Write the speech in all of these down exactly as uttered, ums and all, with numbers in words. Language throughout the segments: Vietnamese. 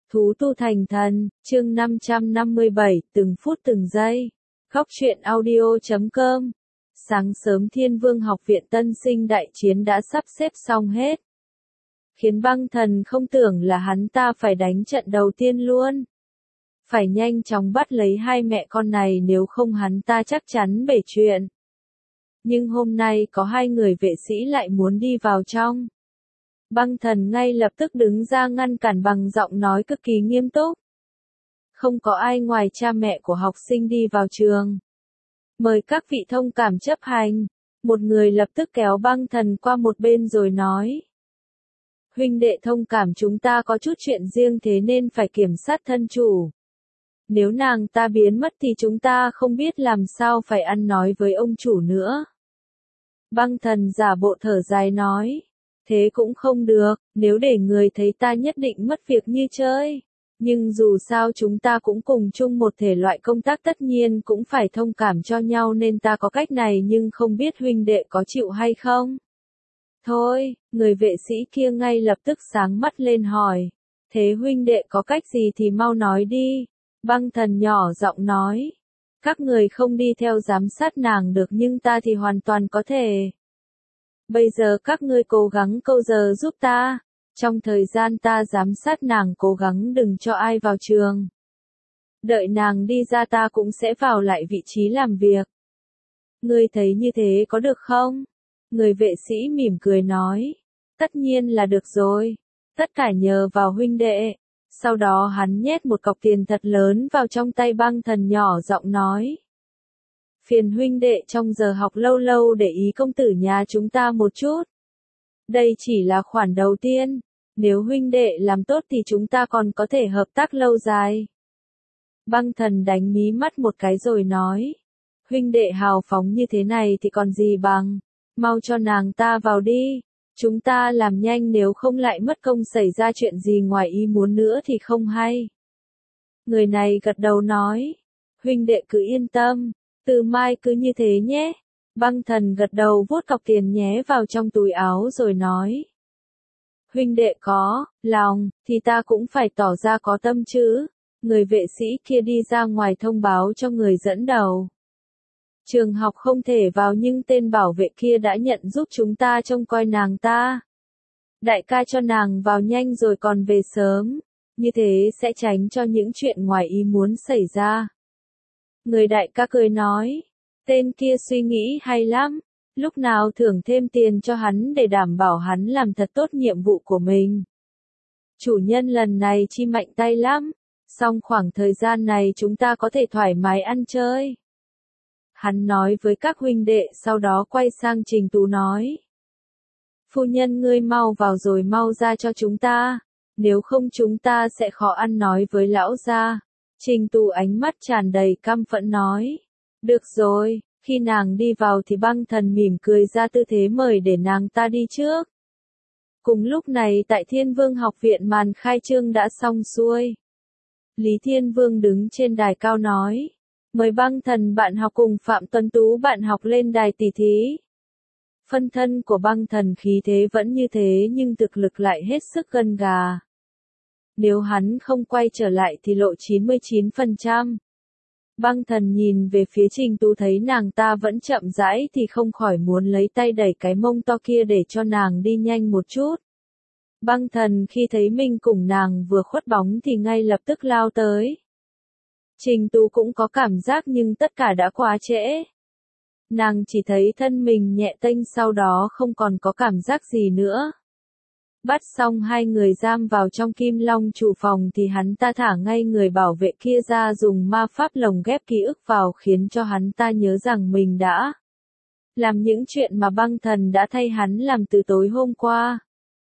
Thú tu thành thần, chương năm trăm năm mươi bảy, từng phút từng giây. Góc truyện audio chấm com. Sáng sớm Thiên Vương học viện tân sinh đại chiến đã sắp xếp xong hết. Khiến băng thần không tưởng là hắn ta phải đánh trận đầu tiên luôn. Phải nhanh chóng bắt lấy hai mẹ con này nếu không hắn ta chắc chắn bể chuyện. Nhưng hôm nay có hai người vệ sĩ lại muốn đi vào trong. Băng thần ngay lập tức đứng ra ngăn cản bằng giọng nói cực kỳ nghiêm túc. Không có ai ngoài cha mẹ của học sinh đi vào trường. Mời các vị thông cảm chấp hành. Một người lập tức kéo băng thần qua một bên rồi nói. Huynh đệ thông cảm, chúng ta có chút chuyện riêng thế nên phải kiểm sát thân chủ. Nếu nàng ta biến mất thì chúng ta không biết làm sao phải ăn nói với ông chủ nữa. Băng thần giả bộ thở dài nói. Thế cũng không được, nếu để người thấy ta nhất định mất việc như chơi. Nhưng dù sao chúng ta cũng cùng chung một thể loại công tác, tất nhiên cũng phải thông cảm cho nhau, nên ta có cách này, nhưng không biết huynh đệ có chịu hay không. Thôi, người vệ sĩ kia ngay lập tức sáng mắt lên hỏi. Thế huynh đệ có cách gì thì mau nói đi. Băng thần nhỏ giọng nói. Các người không đi theo giám sát nàng được nhưng ta thì hoàn toàn có thể. Bây giờ các ngươi cố gắng câu giờ giúp ta. Trong thời gian ta giám sát nàng, cố gắng đừng cho ai vào trường. Đợi nàng đi ra ta cũng sẽ vào lại vị trí làm việc. Ngươi thấy như thế có được không? Người vệ sĩ mỉm cười nói. Tất nhiên là được rồi. Tất cả nhờ vào huynh đệ. Sau đó hắn nhét một cọc tiền thật lớn vào trong tay băng thần, nhỏ giọng nói. Phiền huynh đệ trong giờ học lâu lâu để ý công tử nhà chúng ta một chút. Đây chỉ là khoản đầu tiên. Nếu huynh đệ làm tốt thì chúng ta còn có thể hợp tác lâu dài. Băng thần đánh mí mắt một cái rồi nói. Huynh đệ hào phóng như thế này thì còn gì bằng. Mau cho nàng ta vào đi. Chúng ta làm nhanh, nếu không lại mất công xảy ra chuyện gì ngoài ý muốn nữa thì không hay. Người này gật đầu nói. Huynh đệ cứ yên tâm. Từ mai cứ như thế nhé. Băng thần gật đầu vuốt cọc tiền nhé vào trong túi áo rồi nói. Huynh đệ có lòng thì ta cũng phải tỏ ra có tâm chứ. Người vệ sĩ kia đi ra ngoài thông báo cho người dẫn đầu. Trường học không thể vào nhưng tên bảo vệ kia đã nhận giúp chúng ta trông coi nàng ta. Đại ca cho nàng vào nhanh rồi còn về sớm. Như thế sẽ tránh cho những chuyện ngoài ý muốn xảy ra. Người đại ca cười nói. Tên kia suy nghĩ hay lắm. Lúc nào thưởng thêm tiền cho hắn để đảm bảo hắn làm thật tốt nhiệm vụ của mình. Chủ nhân lần này chi mạnh tay lắm. Xong khoảng thời gian này chúng ta có thể thoải mái ăn chơi. Hắn nói với các huynh đệ, sau đó quay sang Trình Tú nói. Phu nhân ngươi mau vào rồi mau ra cho chúng ta. Nếu không chúng ta sẽ khó ăn nói với lão gia. Trình Tú ánh mắt tràn đầy căm phẫn nói. Được rồi, khi nàng đi vào thì băng thần mỉm cười ra tư thế mời để nàng ta đi trước. Cùng lúc này tại Thiên Vương học viện, màn khai trương đã xong xuôi. Lý Thiên Vương đứng trên đài cao nói. Mời băng thần bạn học cùng Phạm Tuấn Tú bạn học lên đài tỷ thí. Phân thân của băng thần khí thế vẫn như thế nhưng thực lực lại hết sức gân gà. Nếu hắn không quay trở lại thì lộ chín mươi chín phần trăm. Băng thần nhìn về phía Trình Tú thấy nàng ta vẫn chậm rãi thì không khỏi muốn lấy tay đẩy cái mông to kia để cho nàng đi nhanh một chút. Băng thần khi thấy mình cùng nàng vừa khuất bóng thì ngay lập tức lao tới. Trình Tú cũng có cảm giác nhưng tất cả đã quá trễ. Nàng chỉ thấy thân mình nhẹ tênh, sau đó không còn có cảm giác gì nữa. Bắt xong hai người giam vào trong Kim Long chủ phòng thì hắn ta thả ngay người bảo vệ kia ra, dùng ma pháp lồng ghép ký ức vào khiến cho hắn ta nhớ rằng mình đã làm những chuyện mà băng thần đã thay hắn làm từ tối hôm qua.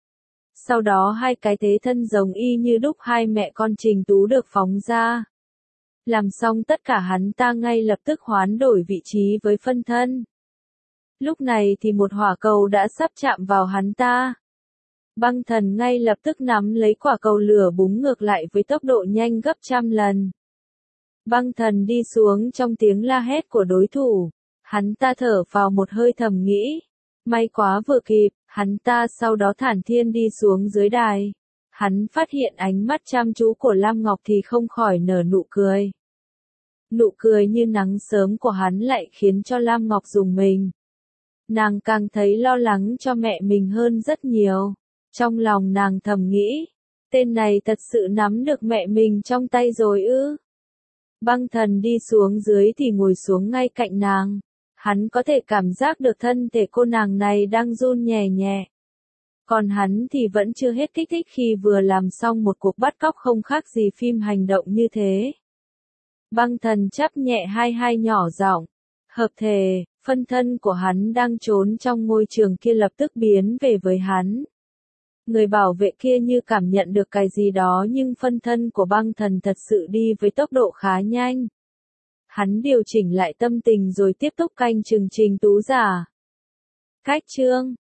Sau đó hai cái thế thân giống y như đúc hai mẹ con Trình Tú được phóng ra. Làm xong tất cả hắn ta ngay lập tức hoán đổi vị trí với phân thân. Lúc này thì một hỏa cầu đã sắp chạm vào hắn ta. Băng thần ngay lập tức nắm lấy quả cầu lửa búng ngược lại với tốc độ nhanh gấp trăm lần. Băng thần đi xuống trong tiếng la hét của đối thủ. Hắn ta thở vào một hơi thầm nghĩ. May quá vừa kịp, hắn ta sau đó thản nhiên đi xuống dưới đài. Hắn phát hiện ánh mắt chăm chú của Lam Ngọc thì không khỏi nở nụ cười. Nụ cười như nắng sớm của hắn lại khiến cho Lam Ngọc rùng mình. Nàng càng thấy lo lắng cho mẹ mình hơn rất nhiều. Trong lòng nàng thầm nghĩ, tên này thật sự nắm được mẹ mình trong tay rồi ư. Băng Thần đi xuống dưới thì ngồi xuống ngay cạnh nàng. Hắn có thể cảm giác được thân thể cô nàng này đang run nhẹ nhẹ. Còn hắn thì vẫn chưa hết kích thích khi vừa làm xong một cuộc bắt cóc không khác gì phim hành động như thế. Băng Thần chắp nhẹ hai hai nhỏ giọng, hợp thể, phân thân của hắn đang trốn trong ngôi trường kia lập tức biến về với hắn. Người bảo vệ kia như cảm nhận được cái gì đó nhưng phân thân của Băng Thần thật sự đi với tốc độ khá nhanh. Hắn điều chỉnh lại tâm tình rồi tiếp tục canh chừng Trình Tú Giả. Cách chương